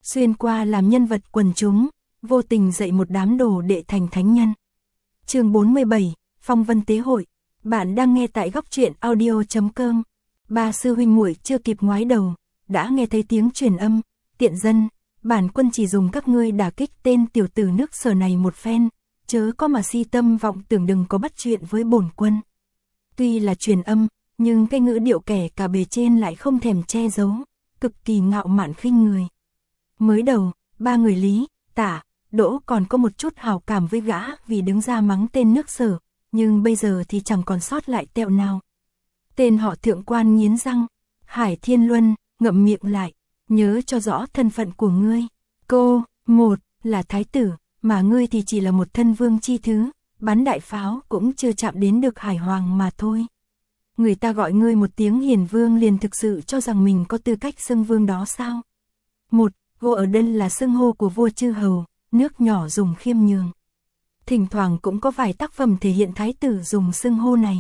xuyên qua làm nhân vật quần chúng, vô tình dạy một đám đồ đệ thành thánh nhân. Chương 47, Phong Vân Tế Hội. Bạn đang nghe tại góc truyện audio.com. Ba sư huynh muội chưa kịp ngoái đầu, đã nghe thấy tiếng truyền âm, tiện dân, bản quân chỉ dùng các ngươi đả kích tên tiểu tử nước Sở này một phen, chớ có mà si tâm vọng tưởng đừng có bắt chuyện với bổn quân. Tuy là truyền âm, nhưng cái ngữ điệu kẻ cả bề trên lại không thèm che giấu, cực kỳ ngạo mạn khinh người. Mới đầu, ba người Lý, Tả, Đỗ còn có một chút hảo cảm với gã vì đứng ra mắng tên nước Sở, nhưng bây giờ thì chẳng còn sót lại tẹo nào. Tên họ thượng quan nghiến răng, Hải Thiên Luân, ngậm miệng lại, nhớ cho rõ thân phận của ngươi. Cô, một, là thái tử, mà ngươi thì chỉ là một thân vương chi thứ, bắn đại pháo cũng chưa chạm đến được Hải Hoàng mà thôi. Người ta gọi ngươi một tiếng hiền vương liền thực sự cho rằng mình có tư cách xưng vương đó sao? Một, vô ở đây là xưng hô của vua chư hầu, nước nhỏ dùng khiêm nhường. Thỉnh thoảng cũng có vài tác phẩm thể hiện thái tử dùng xưng hô này.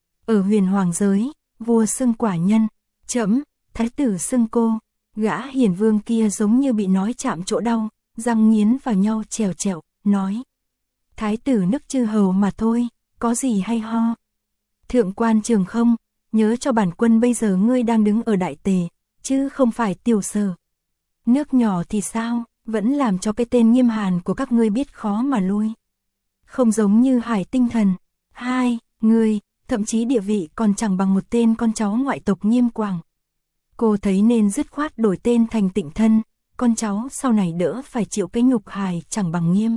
Ở huyền hoàng giới, vua xưng quả nhân, trẫm, thái tử xưng cô, gã hiền vương kia giống như bị nói chạm chỗ đau, răng nghiến vào nhau trèo trẹo, nói. Thái tử nước chư hầu mà thôi, có gì hay ho. Thượng quan Trường Không, nhớ cho bản quân bây giờ ngươi đang đứng ở đại tề, chứ không phải tiểu Sở. Nước nhỏ thì sao, vẫn làm cho cái tên Nghiêm Hàn của các ngươi biết khó mà lui. Không giống như Hải Tinh Thần. Hai, ngươi, thậm chí địa vị còn chẳng bằng một tên con cháu ngoại tộc Nghiêm Quảng. Cô thấy nên dứt khoát đổi tên thành Tịnh Thân, con cháu sau này đỡ phải chịu cái nhục hài chẳng bằng Nghiêm.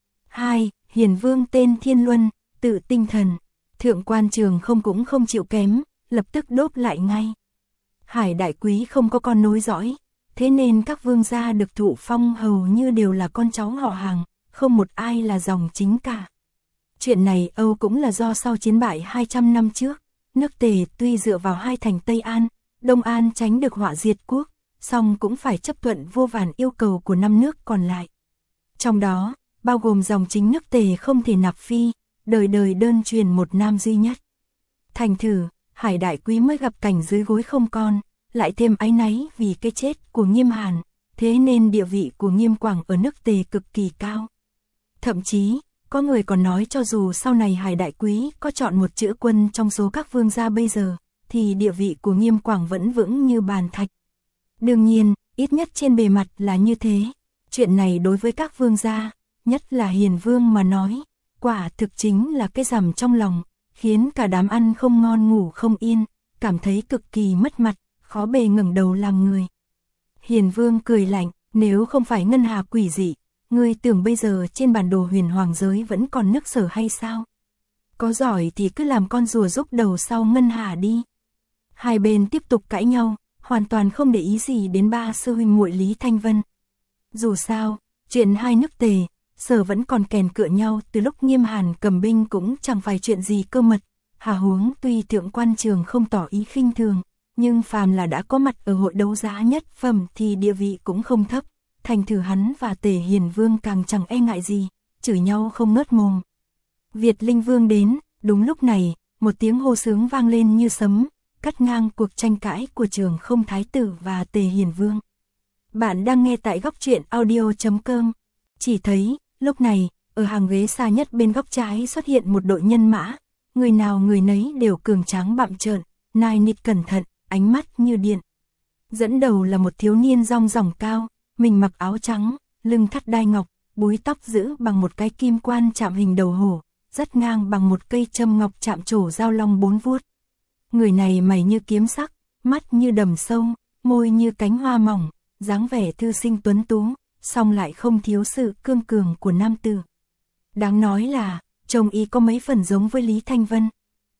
Hai, hiền vương tên Thiên Luân, tự tinh thần. Thượng quan Trường Không cũng không chịu kém, lập tức đốp lại ngay. Hải đại quý không có con nối dõi, thế nên các vương gia được thụ phong hầu như đều là con cháu họ hàng, không một ai là dòng chính cả. Chuyện này Âu cũng là do sau chiến bại 200 năm trước, nước Tề tuy dựa vào hai thành Tây An, Đông An tránh được họa diệt quốc, song cũng phải chấp thuận vô vàn yêu cầu của 5 nước còn lại. Trong đó, bao gồm dòng chính nước Tề không thể nạp phi, đời đời đơn truyền một nam duy nhất. Thành thử, Hải đại quý mới gặp cảnh dưới gối không con, lại thêm áy náy vì cái chết của Nghiêm Hàn, thế nên địa vị của Nghiêm Quảng ở nước Tề cực kỳ cao. Thậm chí, có người còn nói cho dù sau này Hải đại quý có chọn một chữ quân trong số các vương gia bây giờ, thì địa vị của Nghiêm Quảng vẫn vững như bàn thạch. Đương nhiên, ít nhất trên bề mặt là như thế. Chuyện này đối với các vương gia, nhất là hiền vương mà nói, quả thực chính là cái rằm trong lòng, khiến cả đám ăn không ngon ngủ không yên, cảm thấy cực kỳ mất mặt, khó bề ngẩng đầu làm người. Hiền vương cười lạnh, nếu không phải ngân hà quỷ dị, ngươi tưởng bây giờ trên bản đồ huyền hoàng giới vẫn còn nước Sở hay sao? Có giỏi thì cứ làm con rùa rúc đầu sau ngân hà đi. Hai bên tiếp tục cãi nhau, hoàn toàn không để ý gì đến ba sư huynh muội Lý Thanh Vân. Dù sao, chuyện hai nước Tề, Sở vẫn còn kèn cựa nhau từ lúc Nghiêm Hàn cầm binh cũng chẳng phải chuyện gì cơ mật. Hà huống tuy thượng quan Trường không tỏ ý khinh thường, nhưng phàm là đã có mặt ở hội đấu giá nhất phẩm thì địa vị cũng không thấp. Thành thử hắn và Tề Hiền Vương càng chẳng e ngại gì, chửi nhau không ngớt mồm. Việt Linh Vương đến, đúng lúc này, một tiếng hô sướng vang lên như sấm, cắt ngang cuộc tranh cãi của Trường Không thái tử và Tề Hiền Vương. Bạn đang nghe tại góc truyện audio.com. Chỉ thấy, lúc này, ở hàng ghế xa nhất bên góc trái xuất hiện một đội nhân mã, người nào người nấy đều cường tráng bặm trợn, nai nịt cẩn thận, ánh mắt như điện. Dẫn đầu là một thiếu niên rong ròng cao, mình mặc áo trắng, lưng thắt đai ngọc, búi tóc giữ bằng một cái kim quan chạm hình đầu hổ, dắt ngang bằng một cây châm ngọc chạm trổ dao long 4 vuốt. Người này mày như kiếm sắc, mắt như đầm sâu, môi như cánh hoa mỏng, dáng vẻ thư sinh tuấn tú, song lại không thiếu sự cương cường của nam tử. Đáng nói là, trông y có mấy phần giống với Lý Thanh Vân.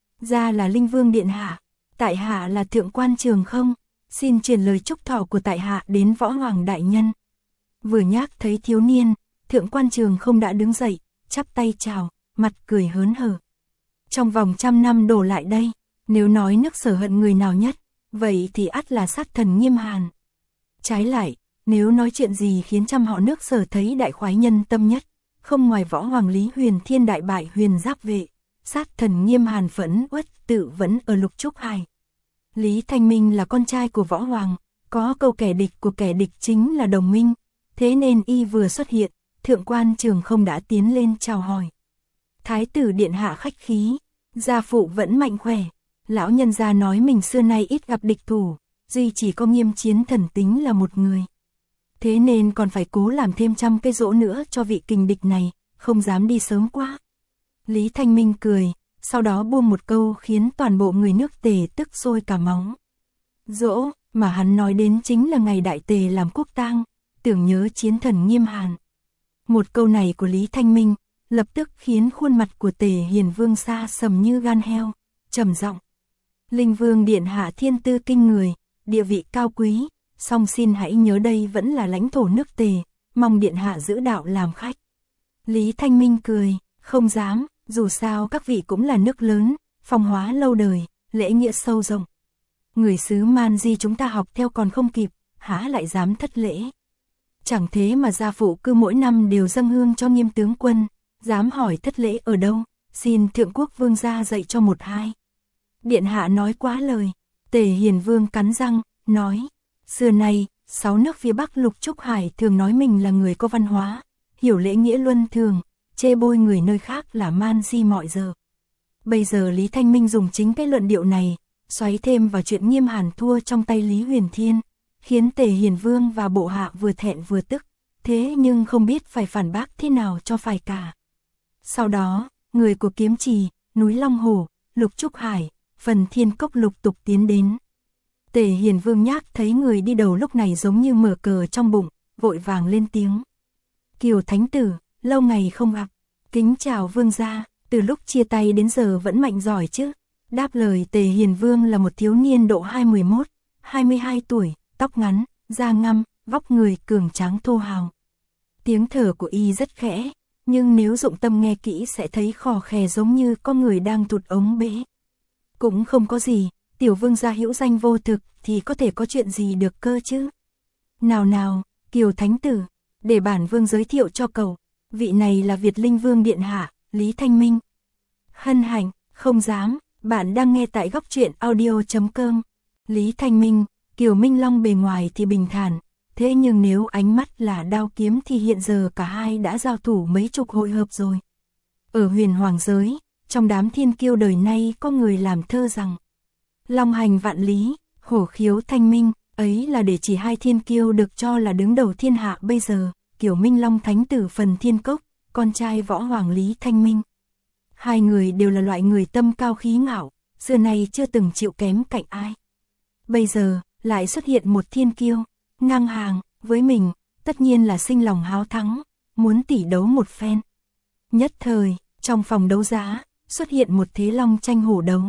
Ra là Linh Vương điện hạ, tại hạ là thượng quan Trường Không, xin truyền lời chúc thọ của tại hạ đến võ hoàng đại nhân. Vừa nhắc thấy thiếu niên, thượng quan Trường Không đã đứng dậy, chắp tay chào, mặt cười hớn hở. Trong vòng 100 năm đổ lại đây, nếu nói nước Sở hận người nào nhất, vậy thì ắt là sát thần Nghiêm Hàn. Trái lại, nếu nói chuyện gì khiến trăm họ nước Sở thấy đại khoái nhân tâm nhất, không ngoài võ hoàng Lý Huyền Thiên đại bại Huyền Giáp Vệ, sát thần Nghiêm Hàn phẫn uất tự vẫn ở Lục Trúc Hải. Lý Thanh Minh là con trai của võ hoàng, có câu kẻ địch của kẻ địch chính là đồng minh, Thế nên y vừa xuất hiện, thượng quan trường không đã tiến lên chào hỏi. Thái tử điện hạ khách khí, gia phụ vẫn mạnh khỏe. Lão nhân gia nói mình xưa nay ít gặp địch thủ, duy chỉ có Nghiêm Chiến Thần tính là một người. Thế nên còn phải cố làm thêm 100 cây dỗ nữa cho vị kình địch này, không dám đi sớm quá. Lý Thanh Minh cười, sau đó buông một câu khiến toàn bộ người nước Tề tức sôi cả máu. Dỗ, mà hắn nói đến chính là ngày Đại Tề làm quốc tang, tưởng nhớ chiến thần Nghiêm Hàn. Một câu này của Lý Thanh Minh, lập tức khiến khuôn mặt của Tề Hiền Vương xa sầm như gan heo, trầm giọng. Linh Vương điện hạ thiên tư kinh người, địa vị cao quý, song xin hãy nhớ đây vẫn là lãnh thổ nước Tề, mong điện hạ giữ đạo làm khách. Lý Thanh Minh cười, không dám, dù sao các vị cũng là nước lớn, phong hóa lâu đời, lễ nghĩa sâu rộng. Người xứ Man Di chúng ta học theo còn không kịp, há lại dám thất lễ. Chẳng thế mà gia phụ cứ mỗi năm đều dâng hương cho Nghiêm tướng quân, dám hỏi thất lễ ở đâu, xin thượng quốc vương gia dạy cho một hai. Điện hạ nói quá lời, Tề Hiền Vương cắn răng, nói, xưa nay, 6 nước phía Bắc Lục Trúc Hải thường nói mình là người có văn hóa, hiểu lễ nghĩa luân thường, chê bôi người nơi khác là man di mọi giờ. Bây giờ Lý Thanh Minh dùng chính cái luận điệu này, xoáy thêm vào chuyện Nghiêm Hàn thua trong tay Lý Huyền Thiên, khiến Tề Hiền Vương và bộ hạ vừa thẹn vừa tức, thế nhưng không biết phải phản bác thế nào cho phải cả. Sau đó, người của Kiếm Trì, núi Long Hồ, Lục Trúc Hải, Phần Thiên Cốc lục tục tiến đến. Tề Hiền Vương nhác thấy người đi đầu lúc này giống như mở cờ trong bụng, vội vàng lên tiếng. Kiều Thánh Tử, lâu ngày không gặp, kính chào vương gia, từ lúc chia tay đến giờ vẫn mạnh giỏi chứ. Đáp lời Tề Hiền Vương là một thiếu niên độ 21, 22 tuổi, tóc ngắn, da ngăm, vóc người cường tráng thô hào. Tiếng thở của y rất khẽ, nhưng nếu dụng tâm nghe kỹ sẽ thấy khò khè giống như có người đang tụt ống bể. Cũng không có gì, tiểu vương gia hữu danh vô thực thì có thể có chuyện gì được cơ chứ. Nào nào, Kiều Thánh Tử, để bản vương giới thiệu cho cậu, vị này là Việt Linh Vương điện hạ, Lý Thanh Minh. Hân hạnh, không dám, bạn đang nghe tại góc truyện audio.com. Lý Thanh Minh, Kiều Minh Long bề ngoài thì bình thản, thế nhưng nếu ánh mắt là đao kiếm thì hiện giờ cả hai đã giao thủ mấy chục hội hợp rồi. Ở huyền hoàng giới, trong đám thiên kiêu đời nay có người làm thơ rằng long hành vạn lý, hổ khiếu thanh minh, ấy là để chỉ hai thiên kiêu được cho là đứng đầu thiên hạ bây giờ, Kiều Minh Long Thánh Tử Phần Thiên Cốc, con trai võ hoàng Lý Thanh Minh. Hai người đều là loại người tâm cao khí ngạo, xưa nay chưa từng chịu kém cạnh ai. Bây giờ, lại xuất hiện một thiên kiêu, ngang hàng, với mình, tất nhiên là sinh lòng háo thắng, muốn tỉ đấu một phen. Nhất thời, trong phòng đấu giá, xuất hiện một thế long tranh hổ đấu.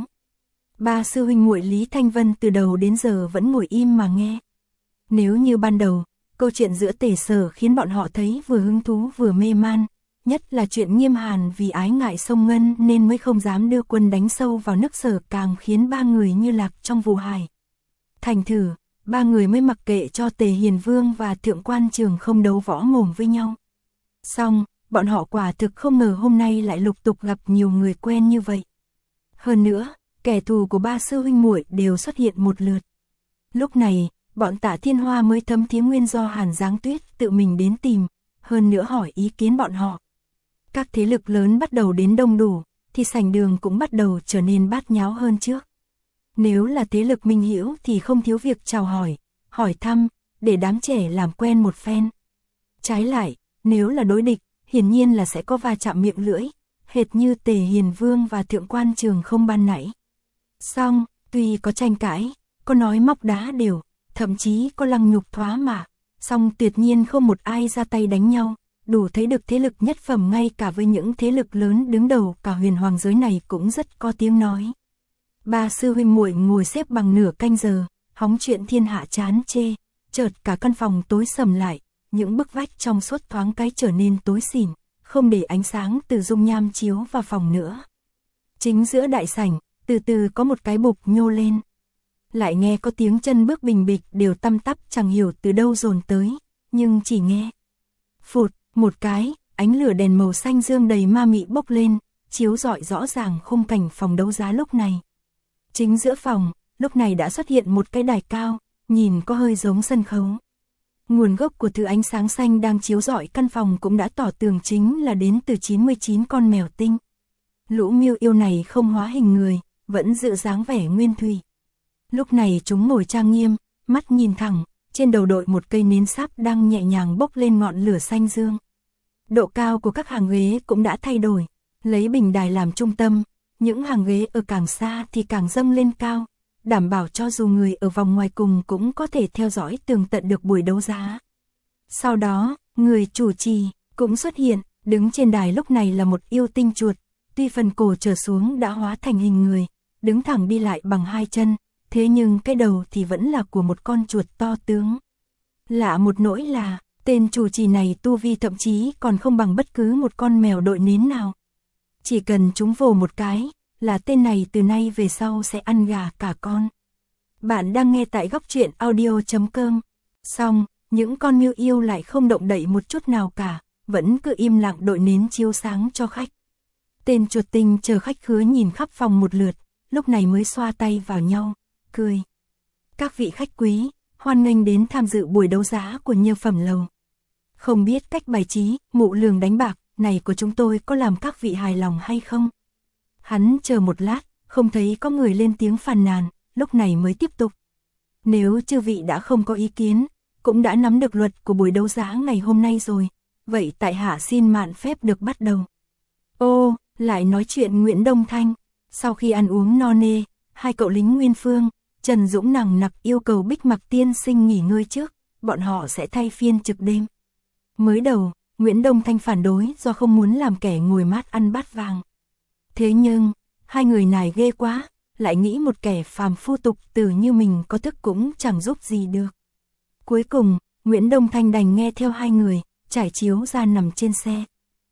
Ba sư huynh muội Lý Thanh Vân từ đầu đến giờ vẫn ngồi im mà nghe. Nếu như ban đầu, câu chuyện giữa Tề Sở khiến bọn họ thấy vừa hứng thú vừa mê man, nhất là chuyện Nghiêm Hàn vì ái ngại sông Ngân nên mới không dám đưa quân đánh sâu vào nước Sở, càng khiến ba người như lạc trong vụ hải. Thành thử, ba người mới mặc kệ cho Tề Hiền Vương và Thượng quan Trường không đấu võ mồm với nhau. Xong, bọn họ quả thực không ngờ hôm nay lại lục tục gặp nhiều người quen như vậy. Hơn nữa, kẻ thù của ba sư huynh muội đều xuất hiện một lượt. Lúc này, bọn Tạ Thiên Hoa mới thấm thía nguyên do Hàn Giáng Tuyết tự mình đến tìm, hơn nữa hỏi ý kiến bọn họ. Các thế lực lớn bắt đầu đến đông đủ, thì sảnh đường cũng bắt đầu trở nên bát nháo hơn trước. Nếu là thế lực minh hữu thì không thiếu việc chào hỏi thăm, để đám trẻ làm quen một phen. Trái lại, nếu là đối địch, hiển nhiên là sẽ có va chạm miệng lưỡi, hệt như Tề Hiền Vương và Thượng quan Trường không ban nãy. Song, tuy có tranh cãi, có nói móc đá đều, thậm chí có lăng nhục thoá mạ, song tuyệt nhiên không một ai ra tay đánh nhau, đủ thấy được thế lực nhất phẩm ngay cả với những thế lực lớn đứng đầu cả huyền hoàng giới này cũng rất có tiếng nói. Ba sư huynh muội ngồi xếp bằng nửa canh giờ, hóng chuyện thiên hạ chán chê, chợt cả căn phòng tối sầm lại, những bức vách trong suốt thoáng cái trở nên tối xỉn, không để ánh sáng từ dung nham chiếu vào phòng nữa. Chính giữa đại sảnh, từ từ có một cái bục nhô lên. Lại nghe có tiếng chân bước bình bịch đều tăm tắp chẳng hiểu từ đâu dồn tới, nhưng chỉ nghe phụt một cái, ánh lửa đèn màu xanh dương đầy ma mị bốc lên, chiếu rọi rõ ràng khung cảnh phòng đấu giá lúc này. Chính giữa phòng, lúc này đã xuất hiện một cái đài cao, nhìn có hơi giống sân khấu. Nguồn gốc của thứ ánh sáng xanh đang chiếu rọi căn phòng cũng đã tỏ tường chính là đến từ 99 con mèo tinh. Lũ miêu yêu này không hóa hình người, vẫn giữ dáng vẻ nguyên thủy. Lúc này chúng ngồi trang nghiêm, mắt nhìn thẳng, trên đầu đội một cây nến sáp đang nhẹ nhàng bốc lên ngọn lửa xanh dương. Độ cao của các hàng ghế cũng đã thay đổi, lấy bình đài làm trung tâm, những hàng ghế ở càng xa thì càng dâng lên cao, đảm bảo cho dù người ở vòng ngoài cùng cũng có thể theo dõi tường tận được buổi đấu giá. Sau đó, người chủ trì cũng xuất hiện, đứng trên đài lúc này là một yêu tinh chuột, tuy phần cổ trở xuống đã hóa thành hình người, đứng thẳng đi lại bằng hai chân, thế nhưng cái đầu thì vẫn là của một con chuột to tướng. Lạ một nỗi là, tên chủ trì này tu vi thậm chí còn không bằng bất cứ một con mèo đội nến nào. Chỉ cần chúng vồ một cái, là tên này từ nay về sau sẽ ăn gà cả con. Bạn đang nghe tại góc truyện audio.com. Xong, những con miêu yêu lại không động đậy một chút nào cả, vẫn cứ im lặng đội nến chiếu sáng cho khách. Tên chuột tinh chờ khách khứa nhìn khắp phòng một lượt, lúc này mới xoa tay vào nhau, cười. Các vị khách quý, hoan nghênh đến tham dự buổi đấu giá của Nhiêu Phẩm Lầu. Không biết cách bài trí, mụ lường đánh bạc này của chúng tôi có làm các vị hài lòng hay không? Hắn chờ một lát, không thấy có người lên tiếng phàn nàn, lúc này mới tiếp tục. Nếu chư vị đã không có ý kiến, cũng đã nắm được luật của buổi đấu giá ngày hôm nay rồi, vậy tại hạ xin mạn phép được bắt đầu. Ô, lại nói chuyện Nguyễn Đông Thanh. Sau khi ăn uống no nê, hai cậu lính Nguyên Phương, Trần Dũng nằng nặc yêu cầu Bích Mặc tiên sinh nghỉ ngơi trước, bọn họ sẽ thay phiên trực đêm. Mới đầu, Nguyễn Đông Thanh phản đối do không muốn làm kẻ ngồi mát ăn bát vàng. Thế nhưng, hai người này ghê quá, lại nghĩ một kẻ phàm phu tục tử như mình có thức cũng chẳng giúp gì được. Cuối cùng, Nguyễn Đông Thanh đành nghe theo hai người, trải chiếu ra nằm trên xe.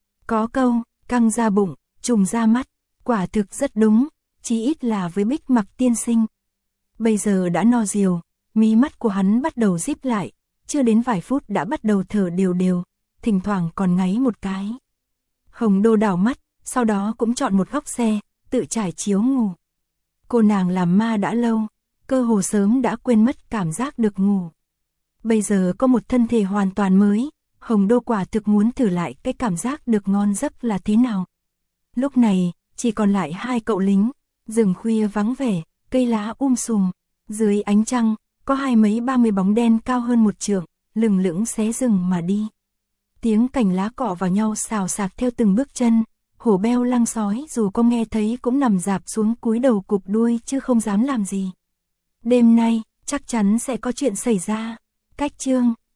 Có câu, căng ra bụng, trùng ra mắt, quả thực rất đúng, chí ít là với Bích Mặc tiên sinh. Bây giờ đã no diều, mí mắt của hắn bắt đầu díp lại, chưa đến vài phút đã bắt đầu thở đều đều, thỉnh thoảng còn ngáy một cái. Hồng Đô đảo mắt, sau đó cũng chọn một góc xe, tự trải chiếu ngủ. Cô nàng làm ma đã lâu, cơ hồ sớm đã quên mất cảm giác được ngủ. Bây giờ có một thân thể hoàn toàn mới, Hồng Đô quả thực muốn thử lại cái cảm giác được ngon giấc là thế nào. Lúc này, chỉ còn lại hai cậu lính, rừng khuya vắng vẻ, cây lá sùm, dưới ánh trăng, có hai mấy 30 bóng đen cao hơn một trượng, lừng lững xé rừng mà đi. Tiếng cành lá cọ vào nhau xào xạc theo từng bước chân, hổ beo lăng sói dù có nghe thấy cũng nằm rạp xuống cúi đầu cụp đuôi chứ không dám làm gì. Đêm nay, chắc chắn sẽ có chuyện xảy ra. Cách chương